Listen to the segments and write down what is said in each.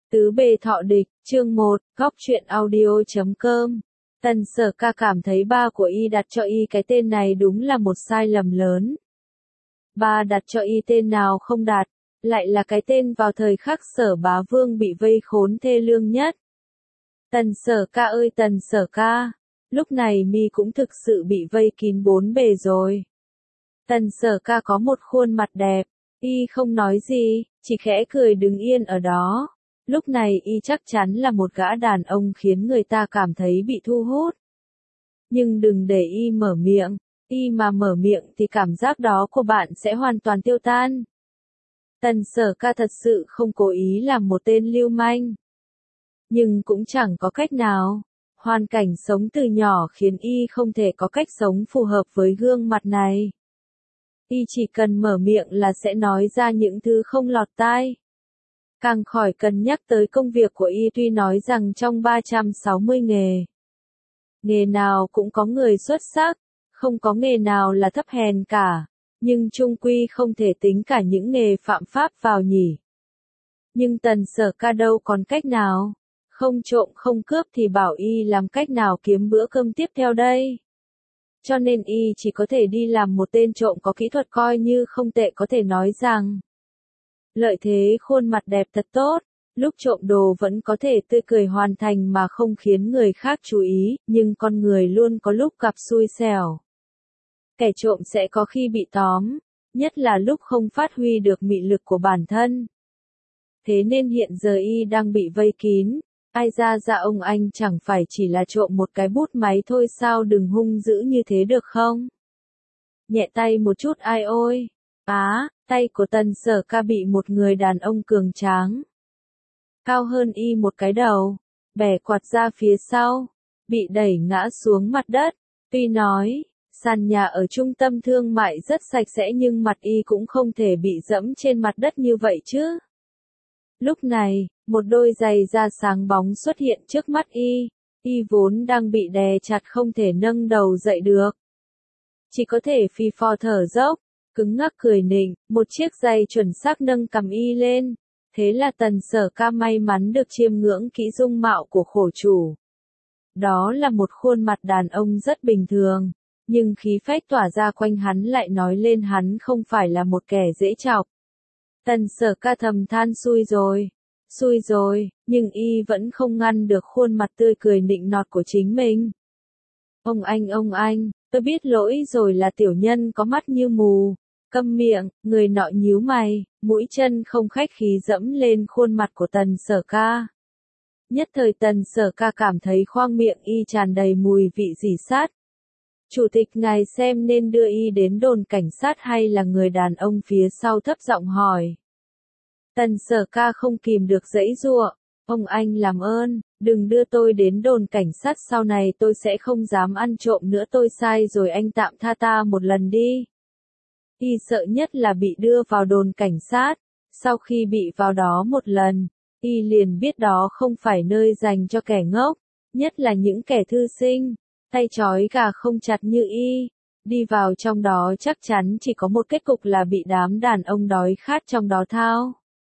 Tứ bề thọ địch, chương 1, góc truyện audio.com. Tần Sở Ca cảm thấy ba của y đặt cho y cái tên này đúng là một sai lầm lớn. Ba đặt cho y tên nào không đặt, lại là cái tên vào thời khắc Sở Bá Vương bị vây khốn thê lương nhất. Tần Sở Ca ơi Tần Sở Ca, lúc này mi cũng thực sự bị vây kín bốn bề rồi. Tần Sở Ca có một khuôn mặt đẹp, y không nói gì, chỉ khẽ cười đứng yên ở đó. Lúc này y chắc chắn là một gã đàn ông khiến người ta cảm thấy bị thu hút. Nhưng đừng để y mở miệng, y mà mở miệng thì cảm giác đó của bạn sẽ hoàn toàn tiêu tan. Tần Sở Ca thật sự không cố ý làm một tên lưu manh. Nhưng cũng chẳng có cách nào. Hoàn cảnh sống từ nhỏ khiến y không thể có cách sống phù hợp với gương mặt này. Y chỉ cần mở miệng là sẽ nói ra những thứ không lọt tai. Càng khỏi cần nhắc tới công việc của y, tuy nói rằng trong 360 nghề nào cũng có người xuất sắc, không có nghề nào là thấp hèn cả, nhưng chung quy không thể tính cả những nghề phạm pháp vào nhỉ. Nhưng Tần Sở Ca đâu còn cách nào, không trộm không cướp thì bảo y làm cách nào kiếm bữa cơm tiếp theo đây. Cho nên y chỉ có thể đi làm một tên trộm có kỹ thuật coi như không tệ, có thể nói rằng lợi thế khuôn mặt đẹp thật tốt, lúc trộm đồ vẫn có thể tươi cười hoàn thành mà không khiến người khác chú ý, nhưng con người luôn có lúc gặp xui xẻo. Kẻ trộm sẽ có khi bị tóm, nhất là lúc không phát huy được mị lực của bản thân. Thế nên hiện giờ y đang bị vây kín, ai ra ông anh chẳng phải chỉ là trộm một cái bút máy thôi sao, đừng hung dữ như thế được không? Nhẹ tay một chút ai ôi. Tay của Tần Sở Ca bị một người đàn ông cường tráng, cao hơn y một cái đầu, bẻ quạt ra phía sau, bị đẩy ngã xuống mặt đất. Tuy nói, sàn nhà ở trung tâm thương mại rất sạch sẽ nhưng mặt y cũng không thể bị dẫm trên mặt đất như vậy chứ. Lúc này, một đôi giày da sáng bóng xuất hiện trước mắt y vốn đang bị đè chặt không thể nâng đầu dậy được. Chỉ có thể phì phò thở dốc, cứng ngắc cười nịnh, một chiếc giày chuẩn xác nâng cằm y lên. Thế là Tần Sở Ca may mắn được chiêm ngưỡng kỹ dung mạo của khổ chủ. Đó là một khuôn mặt đàn ông rất bình thường, nhưng khí phách tỏa ra quanh hắn lại nói lên hắn không phải là một kẻ dễ chọc. Tần Sở Ca thầm than xui rồi, nhưng y vẫn không ngăn được khuôn mặt tươi cười nịnh nọt của chính mình. Ông anh, tôi biết lỗi rồi, là tiểu nhân có mắt như mù. Câm miệng, người nọ nhíu mày, mũi chân không khách khí dẫm lên khuôn mặt của Tần Sở Ca. Nhất thời Tần Sở Ca cảm thấy khoang miệng y tràn đầy mùi vị rỉ sắt. Chủ tịch ngài xem nên đưa y đến đồn cảnh sát hay là? Người đàn ông phía sau thấp giọng hỏi. Tần Sở Ca không kìm được giãy giụa, ông anh làm ơn, đừng đưa tôi đến đồn cảnh sát, sau này tôi sẽ không dám ăn trộm nữa, tôi sai rồi, anh tạm tha ta một lần đi. Y sợ nhất là bị đưa vào đồn cảnh sát, sau khi bị vào đó một lần, y liền biết đó không phải nơi dành cho kẻ ngốc, nhất là những kẻ thư sinh, tay trói gà không chặt như y. Đi vào trong đó chắc chắn chỉ có một kết cục là bị đám đàn ông đói khát trong đó thao.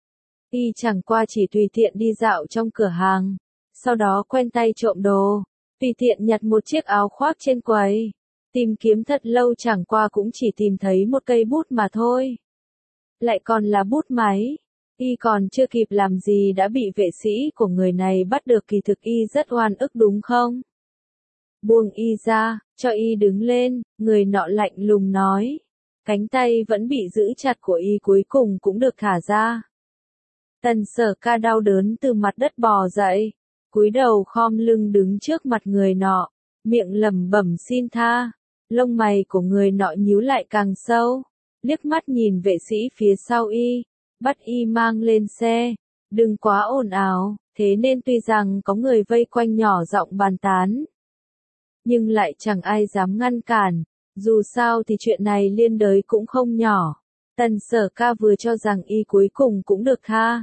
Y chẳng qua chỉ tùy tiện đi dạo trong cửa hàng, sau đó quen tay trộm đồ, tùy tiện nhặt một chiếc áo khoác trên quầy. Tìm kiếm thật lâu chẳng qua cũng chỉ tìm thấy một cây bút mà thôi. Lại còn là bút máy. Y còn chưa kịp làm gì đã bị vệ sĩ của người này bắt được, kỳ thực y rất oan ức đúng không? Buông y ra, cho y đứng lên, người nọ lạnh lùng nói. Cánh tay vẫn bị giữ chặt của y cuối cùng cũng được thả ra. Tần Sở Ca đau đớn từ mặt đất bò dậy, cúi đầu khom lưng đứng trước mặt người nọ, miệng lẩm bẩm xin tha. Lông mày của người nọ nhíu lại càng sâu, liếc mắt nhìn vệ sĩ phía sau y, bắt y mang lên xe, đừng quá ồn ào. Thế nên tuy rằng có người vây quanh nhỏ giọng bàn tán, nhưng lại chẳng ai dám ngăn cản, dù sao thì chuyện này liên đới cũng không nhỏ. Tần Sở Ca vừa cho rằng y cuối cùng cũng được tha,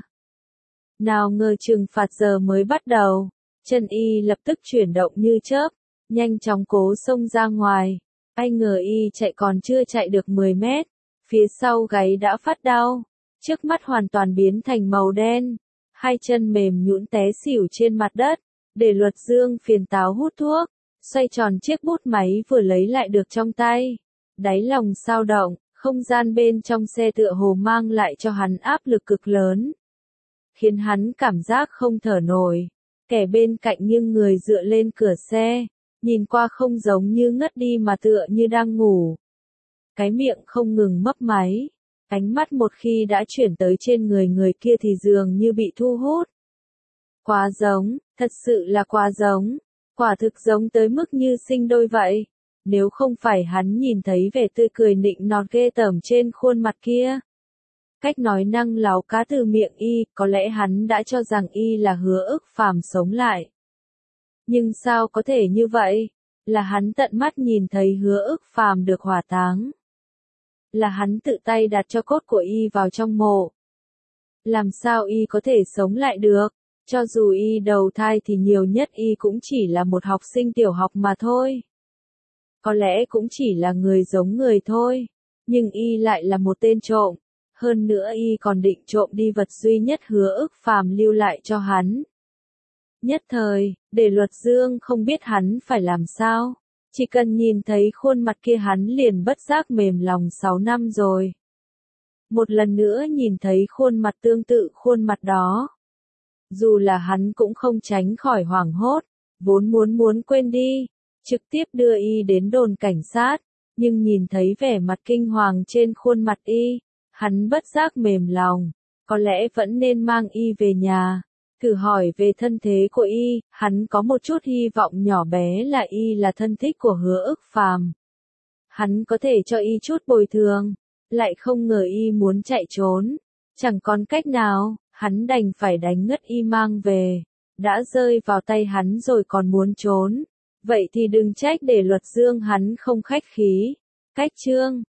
nào ngờ trừng phạt giờ mới bắt đầu, chân y lập tức chuyển động như chớp, nhanh chóng cố xông ra ngoài. Ai ngờ y chạy còn chưa chạy được 10 mét, phía sau gáy đã phát đau, trước mắt hoàn toàn biến thành màu đen. hai chân mềm nhũn té xỉu trên mặt đất, để Luật Dương phiền táo hút thuốc, xoay tròn chiếc bút máy vừa lấy lại được trong tay. Đáy lòng xao động, không gian bên trong xe tựa hồ mang lại cho hắn áp lực cực lớn, khiến hắn cảm giác không thở nổi. Kẻ bên cạnh nghiêng người dựa lên cửa xe, nhìn qua không giống như ngất đi mà tựa như đang ngủ. Cái miệng không ngừng mấp máy, ánh mắt một khi đã chuyển tới trên người người kia thì dường như bị thu hút. Quá giống, thật sự là quá giống, quả thực giống tới mức như sinh đôi vậy. Nếu không phải hắn nhìn thấy vẻ tươi cười nịnh nọt ghê tởm trên khuôn mặt kia, cách nói năng láo cá từ miệng y, có lẽ hắn đã cho rằng y là Hứa Ức Phàm sống lại. Nhưng sao có thể như vậy? Là hắn tận mắt nhìn thấy Hứa Ức Phàm được hỏa táng. Là hắn tự tay đặt cho cốt của y vào trong mộ. Làm sao y có thể sống lại được? Cho dù y đầu thai thì nhiều nhất y cũng chỉ là một học sinh tiểu học mà thôi. Có lẽ cũng chỉ là người giống người thôi. Nhưng y lại là một tên trộm. Hơn nữa y còn định trộm đi vật duy nhất Hứa Ức Phàm lưu lại cho hắn. Nhất thời, để Luật Dương không biết hắn phải làm sao. Chỉ cần nhìn thấy khuôn mặt kia hắn liền bất giác mềm lòng 6 năm rồi. Một lần nữa nhìn thấy khuôn mặt tương tự khuôn mặt đó. Dù là hắn cũng không tránh khỏi hoảng hốt, vốn muốn quên đi, trực tiếp đưa y đến đồn cảnh sát, nhưng nhìn thấy vẻ mặt kinh hoàng trên khuôn mặt y, hắn bất giác mềm lòng, có lẽ vẫn nên mang y về nhà, thử hỏi về thân thế của y, hắn có một chút hy vọng nhỏ bé là y là thân thích của Hứa Ức Phàm. Hắn có thể cho y chút bồi thường, lại không ngờ y muốn chạy trốn, chẳng còn cách nào, hắn đành phải đánh ngất y mang về, đã rơi vào tay hắn rồi còn muốn trốn, vậy thì đừng trách để Luật Dương hắn không khách khí. Cách chương